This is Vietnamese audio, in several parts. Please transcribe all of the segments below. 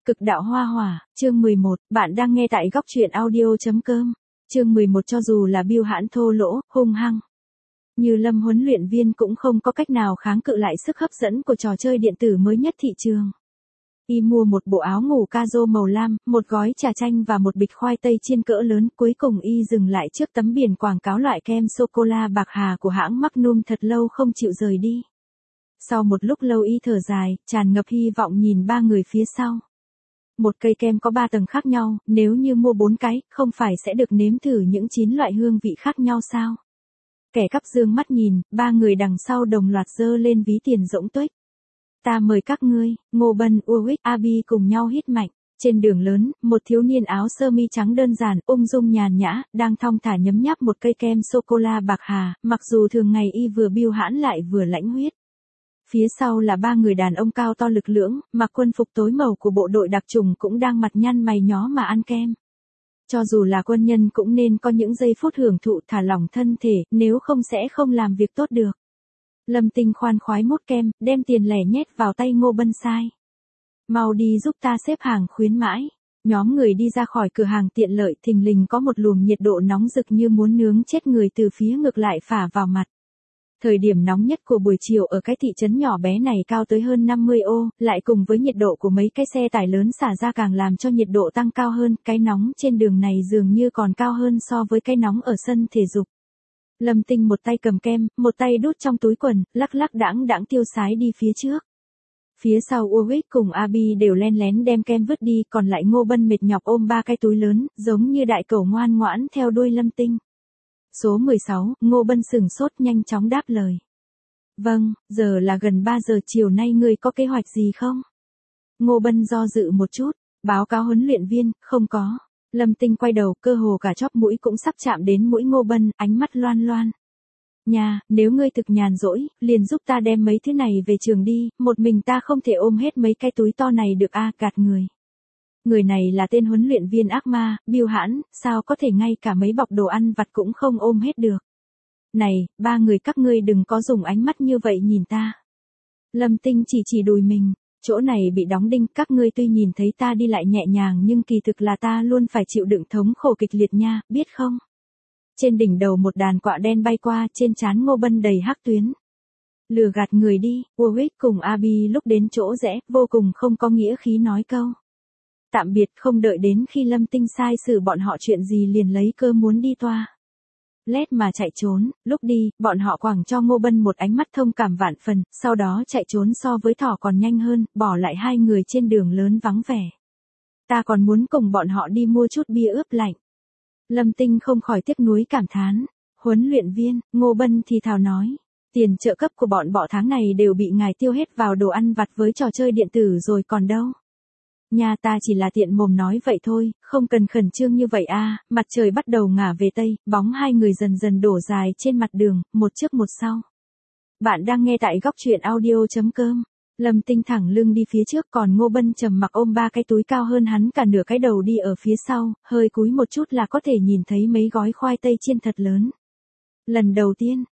Cực đạo hoa hỏa, chương 11, bạn đang nghe tại góc truyện audio.com. Chương 11 cho dù là Bưu Hãn thô lỗ, hung hăng. Như Lâm huấn luyện viên cũng không có cách nào kháng cự lại sức hấp dẫn của trò chơi điện tử mới nhất thị trường. Y mua một bộ áo ngủ caro màu lam, một gói trà chanh và một bịch khoai tây chiên cỡ lớn. Cuối cùng Y dừng lại trước tấm biển quảng cáo loại kem sô-cô-la bạc hà của hãng Magnum thật lâu không chịu rời đi. Sau một lúc lâu Y thở dài, tràn ngập hy vọng nhìn ba người phía sau. Một cây kem có 3 tầng khác nhau, nếu như mua 4 cái, không phải sẽ được nếm thử những 9 loại hương vị khác nhau sao? Kẻ cắp dương mắt nhìn, ba người đằng sau đồng loạt giơ lên ví tiền rỗng tuếch. Ta mời các ngươi, Ngô Bân, Uwick, Abi cùng nhau hít mạnh. Trên đường lớn, một thiếu niên áo sơ mi trắng đơn giản, ung dung nhàn nhã, đang thong thả nhấm nháp một cây kem sô-cô-la bạc hà, mặc dù thường ngày Y vừa Bưu Hãn lại vừa lãnh huyết. Phía sau là ba người đàn ông cao to lực lưỡng, mặc quân phục tối màu của bộ đội đặc chủng cũng đang mặt nhăn mày nhó mà ăn kem. Cho dù là quân nhân cũng nên có những giây phút hưởng thụ thả lỏng thân thể, nếu không sẽ không làm việc tốt được. Lâm Tinh khoan khoái mút kem, đem tiền lẻ nhét vào tay Ngô Bân sai. Mau đi giúp ta xếp hàng khuyến mãi. Nhóm người đi ra khỏi cửa hàng tiện lợi, thình lình có một luồng nhiệt độ nóng rực như muốn nướng chết người từ phía ngược lại phả vào mặt. Thời điểm nóng nhất của buổi chiều ở cái thị trấn nhỏ bé này cao tới hơn 50 ô, lại cùng với nhiệt độ của mấy cái xe tải lớn xả ra càng làm cho nhiệt độ tăng cao hơn, cái nóng trên đường này dường như còn cao hơn so với cái nóng ở sân thể dục. Lâm Tinh một tay cầm kem, một tay đút trong túi quần, lắc lắc đãng đãng tiêu sái đi phía trước. Phía sau Uwick cùng Abi đều len lén đem kem vứt đi, còn lại Ngô Bân mệt nhọc ôm ba cái túi lớn, giống như đại cẩu ngoan ngoãn theo đuôi Lâm Tinh. Số 16, Ngô Bân sửng sốt nhanh chóng đáp lời. Vâng, giờ là gần 3 giờ chiều nay ngươi có kế hoạch gì không? Ngô Bân do dự một chút, báo cáo huấn luyện viên, không có. Lâm Tinh quay đầu, cơ hồ cả chóp mũi cũng sắp chạm đến mũi Ngô Bân, ánh mắt loan loan. Nhà, nếu ngươi thực nhàn rỗi, liền giúp ta đem mấy thứ này về trường đi, một mình ta không thể ôm hết mấy cái túi to này được a, gạt người. Người này là tên huấn luyện viên ác ma, Bưu Hãn, sao có thể ngay cả mấy bọc đồ ăn vặt cũng không ôm hết được. Này, ba người các ngươi đừng có dùng ánh mắt như vậy nhìn ta. Lâm Tinh chỉ đùi mình, chỗ này bị đóng đinh, các ngươi tuy nhìn thấy ta đi lại nhẹ nhàng nhưng kỳ thực là ta luôn phải chịu đựng thống khổ kịch liệt nha, biết không? Trên đỉnh đầu một đàn quạ đen bay qua, trên trán Ngô Bân đầy hắc tuyến. Lừa gạt người đi, Uwick cùng Abi lúc đến chỗ rẽ, vô cùng không có nghĩa khí nói câu. Tạm biệt, không đợi đến khi Lâm Tinh sai xử bọn họ chuyện gì liền lấy cơ muốn đi toa. Lét mà chạy trốn, lúc đi, bọn họ quẳng cho Ngô Bân một ánh mắt thông cảm vạn phần, sau đó chạy trốn so với thỏ còn nhanh hơn, bỏ lại hai người trên đường lớn vắng vẻ. Ta còn muốn cùng bọn họ đi mua chút bia ướp lạnh. Lâm Tinh không khỏi tiếc nuối cảm thán. Huấn luyện viên, Ngô Bân thì thào nói. Tiền trợ cấp của bọn bọ tháng này đều bị ngài tiêu hết vào đồ ăn vặt với trò chơi điện tử rồi còn đâu. Nhà ta chỉ là tiện mồm nói vậy thôi, không cần khẩn trương như vậy a. Mặt trời bắt đầu ngả về tây, bóng hai người dần dần đổ dài trên mặt đường, một trước một sau. Bạn đang nghe tại góc truyện audio.com. Lâm Tinh thẳng lưng đi phía trước, còn Ngô Bân trầm mặc ôm ba cái túi cao hơn hắn cả nửa cái đầu đi ở phía sau, hơi cúi một chút là có thể nhìn thấy mấy gói khoai tây chiên thật lớn. Lần đầu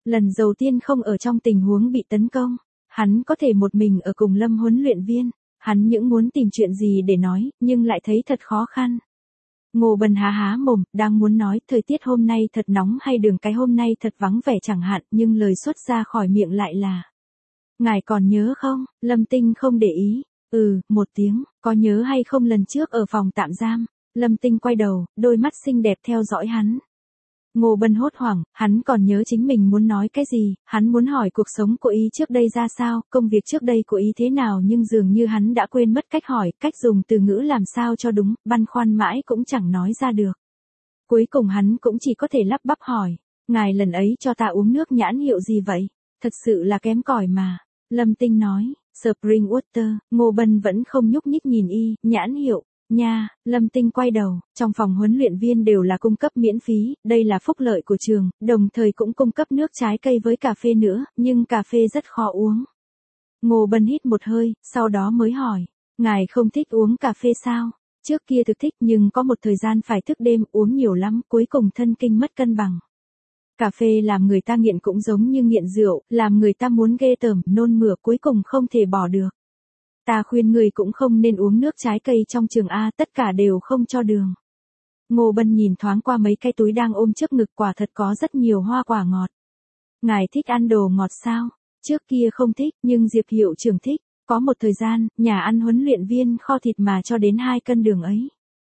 tiên không ở trong tình huống bị tấn công, hắn có thể một mình ở cùng Lâm huấn luyện viên. Hắn những muốn tìm chuyện gì để nói, nhưng lại thấy thật khó khăn. Ngô Bân há há mồm, đang muốn nói thời tiết hôm nay thật nóng hay đường cái hôm nay thật vắng vẻ chẳng hạn, nhưng lời xuất ra khỏi miệng lại là. Ngài còn nhớ không? Lâm Tinh không để ý. Một tiếng, có nhớ hay không lần trước ở phòng tạm giam? Lâm Tinh quay đầu, đôi mắt xinh đẹp theo dõi hắn. Ngô Bân hốt hoảng, hắn còn nhớ chính mình muốn nói cái gì, hắn muốn hỏi cuộc sống của Y trước đây ra sao, công việc trước đây của Y thế nào nhưng dường như hắn đã quên mất cách hỏi, cách dùng từ ngữ làm sao cho đúng, băn khoăn mãi cũng chẳng nói ra được. Cuối cùng hắn cũng chỉ có thể lắp bắp hỏi, ngài lần ấy cho ta uống nước nhãn hiệu gì vậy? Thật sự là kém cỏi mà. Lâm Tinh nói, Spring Water, Ngô Bân vẫn không nhúc nhích nhìn Y, nhãn hiệu. Nha, Lâm Tinh quay đầu, trong phòng huấn luyện viên đều là cung cấp miễn phí, đây là phúc lợi của trường, đồng thời cũng cung cấp nước trái cây với cà phê nữa, nhưng cà phê rất khó uống. Ngô Bân hít một hơi, sau đó mới hỏi, ngài không thích uống cà phê sao? Trước kia thực thích nhưng có một thời gian phải thức đêm uống nhiều lắm, cuối cùng thân kinh mất cân bằng. Cà phê làm người ta nghiện cũng giống như nghiện rượu, làm người ta muốn ghê tởm, nôn mửa cuối cùng không thể bỏ được. Ta khuyên người cũng không nên uống nước trái cây trong trường A, tất cả đều không cho đường. Ngô Bân nhìn thoáng qua mấy cái túi đang ôm trước ngực, quả thật có rất nhiều hoa quả ngọt. Ngài thích ăn đồ ngọt sao? Trước kia không thích, nhưng Diệp hiệu trưởng thích. Có một thời gian, nhà ăn huấn luyện viên kho thịt mà cho đến 2 cân đường ấy.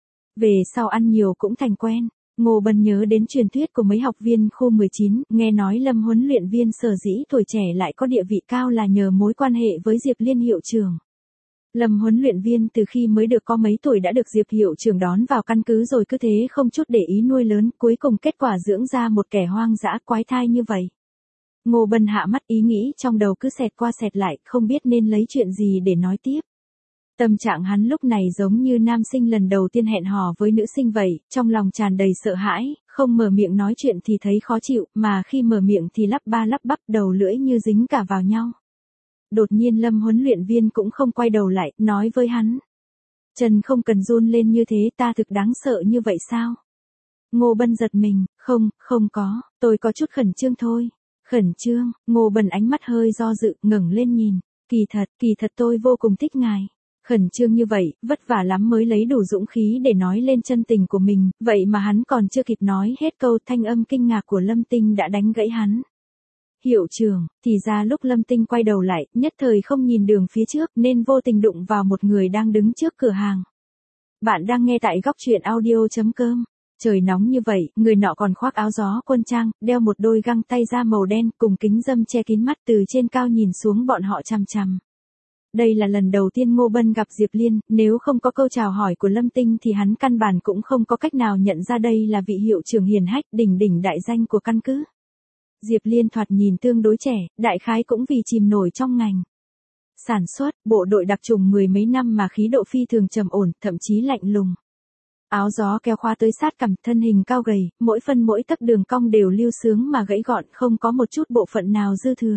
Về sau ăn nhiều cũng thành quen. Ngô Bân nhớ đến truyền thuyết của mấy học viên khu 19, nghe nói Lâm huấn luyện viên sở dĩ tuổi trẻ lại có địa vị cao là nhờ mối quan hệ với Diệp Liên hiệu trưởng. Lâm huấn luyện viên từ khi mới được có mấy tuổi đã được Diệp hiệu trưởng đón vào căn cứ rồi cứ thế không chút để ý nuôi lớn, cuối cùng kết quả dưỡng ra một kẻ hoang dã quái thai như vậy. Ngô Bân hạ mắt, ý nghĩ trong đầu cứ xẹt qua xẹt lại, không biết nên lấy chuyện gì để nói tiếp. Tâm trạng hắn lúc này giống như nam sinh lần đầu tiên hẹn hò với nữ sinh vậy, trong lòng tràn đầy sợ hãi, không mở miệng nói chuyện thì thấy khó chịu, mà khi mở miệng thì lắp ba lắp bắp, đầu lưỡi như dính cả vào nhau. Đột nhiên Lâm huấn luyện viên cũng không quay đầu lại, nói với hắn. Chân không cần run lên như thế, ta thực đáng sợ như vậy sao? Ngô Bân giật mình, không có, tôi có chút khẩn trương thôi. Khẩn trương, Ngô Bân ánh mắt hơi do dự, ngẩng lên nhìn. Kỳ thật tôi vô cùng thích ngài. Khẩn trương như vậy, vất vả lắm mới lấy đủ dũng khí để nói lên chân tình của mình, vậy mà hắn còn chưa kịp nói hết câu, thanh âm kinh ngạc của Lâm Tinh đã đánh gãy hắn. Hiệu trưởng, thì ra lúc Lâm Tinh quay đầu lại, nhất thời không nhìn đường phía trước nên vô tình đụng vào một người đang đứng trước cửa hàng. Bạn đang nghe tại góc truyện audio.com. Trời nóng như vậy, người nọ còn khoác áo gió quân trang, đeo một đôi găng tay da màu đen cùng kính râm che kín mắt, từ trên cao nhìn xuống bọn họ chằm chằm. Đây là lần đầu tiên Ngô Bân gặp Diệp Liên, nếu không có câu chào hỏi của Lâm Tinh thì hắn căn bản cũng không có cách nào nhận ra đây là vị hiệu trưởng hiền hách đỉnh đại danh của căn cứ. Diệp Liên thoạt nhìn tương đối trẻ, đại khái cũng vì chìm nổi trong ngành sản xuất, bộ đội đặc trùng 10 mấy năm mà khí độ phi thường trầm ổn, thậm chí lạnh lùng. Áo gió kéo khóa tới sát cằm, thân hình cao gầy, mỗi phân mỗi tấc đường cong đều lưu sướng mà gãy gọn, không có một chút bộ phận nào dư thừa.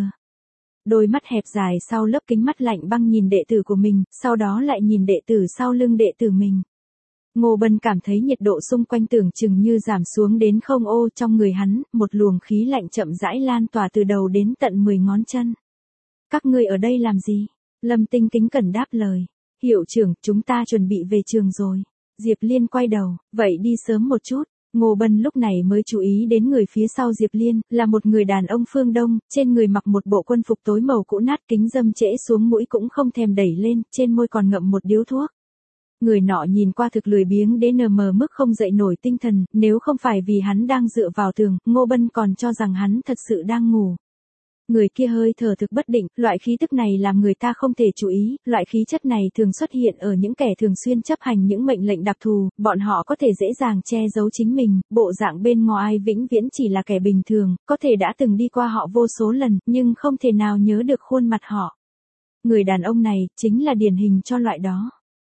Đôi mắt hẹp dài sau lớp kính mắt lạnh băng nhìn đệ tử của mình, sau đó lại nhìn đệ tử sau lưng đệ tử mình. Ngô Bân cảm thấy nhiệt độ xung quanh tưởng chừng như giảm xuống đến không ô, trong người hắn, một luồng khí lạnh chậm rãi lan tỏa từ đầu đến tận 10 ngón chân. Các ngươi ở đây làm gì? Lâm Tinh kính cẩn đáp lời. Hiệu trưởng, chúng ta chuẩn bị về trường rồi. Diệp Liên quay đầu, vậy đi sớm một chút. Ngô Bân lúc này mới chú ý đến người phía sau Diệp Liên, là một người đàn ông phương Đông, trên người mặc một bộ quân phục tối màu cũ nát, kính râm trễ xuống mũi cũng không thèm đẩy lên, trên môi còn ngậm một điếu thuốc. Người nọ nhìn qua thực lười biếng đến mờ mức không dậy nổi tinh thần, nếu không phải vì hắn đang dựa vào tường, Ngô Bân còn cho rằng hắn thật sự đang ngủ. Người kia hơi thở thực bất định, loại khí tức này làm người ta không thể chú ý, loại khí chất này thường xuất hiện ở những kẻ thường xuyên chấp hành những mệnh lệnh đặc thù, bọn họ có thể dễ dàng che giấu chính mình, bộ dạng bên ngoài vĩnh viễn chỉ là kẻ bình thường, có thể đã từng đi qua họ vô số lần, nhưng không thể nào nhớ được khuôn mặt họ. Người đàn ông này, chính là điển hình cho loại đó.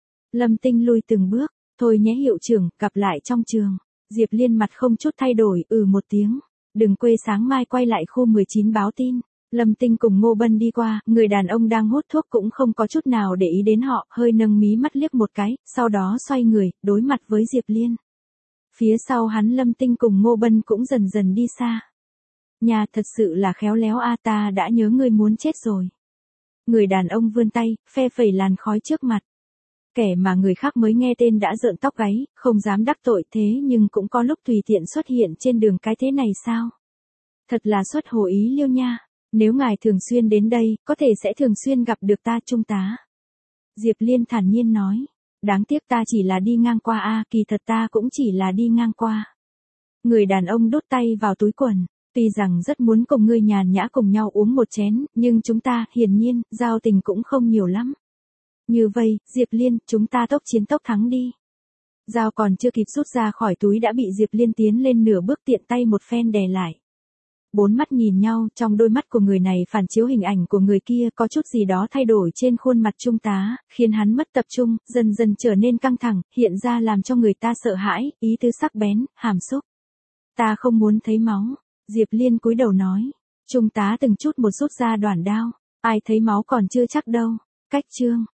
Lâm Tinh lui từng bước, thôi nhé hiệu trưởng, gặp lại trong trường. Diệp Liên mặt không chút thay đổi, một tiếng. Đừng quê sáng mai quay lại khu 19 báo tin. Lâm Tinh cùng Ngô Bân đi qua, người đàn ông đang hút thuốc cũng không có chút nào để ý đến họ, hơi nâng mí mắt liếc một cái, sau đó xoay người, đối mặt với Diệp Liên. Phía sau hắn Lâm Tinh cùng Ngô Bân cũng dần dần đi xa. Nhà thật sự là khéo léo a, ta đã nhớ ngươi muốn chết rồi. Người đàn ông vươn tay, phe phẩy làn khói trước mặt. Kẻ mà người khác mới nghe tên đã rợn tóc gáy, không dám đắc tội, thế nhưng cũng có lúc tùy tiện xuất hiện trên đường cái thế này sao? Thật là xuất hồ ý liêu nha. Nếu ngài thường xuyên đến đây, có thể sẽ thường xuyên gặp được ta trung tá. Diệp Liên thản nhiên nói. Đáng tiếc ta chỉ là đi ngang qua a, kỳ thật ta cũng chỉ là đi ngang qua. Người đàn ông đút tay vào túi quần. Tuy rằng rất muốn cùng ngươi nhàn nhã cùng nhau uống một chén, nhưng chúng ta, hiển nhiên, giao tình cũng không nhiều lắm. Như vậy, Diệp Liên, chúng ta tốc chiến tốc thắng đi. Dao còn chưa kịp rút ra khỏi túi đã bị Diệp Liên tiến lên nửa bước tiện tay một phen đè lại. Bốn mắt nhìn nhau, trong đôi mắt của người này phản chiếu hình ảnh của người kia, có chút gì đó thay đổi trên khuôn mặt trung tá, khiến hắn mất tập trung, dần dần trở nên căng thẳng, hiện ra làm cho người ta sợ hãi, ý tứ sắc bén, hàm xúc. Ta không muốn thấy máu. Diệp Liên cúi đầu nói. Trung tá từng chút một rút ra đoản đao. Ai thấy máu còn chưa chắc đâu. Cách chương.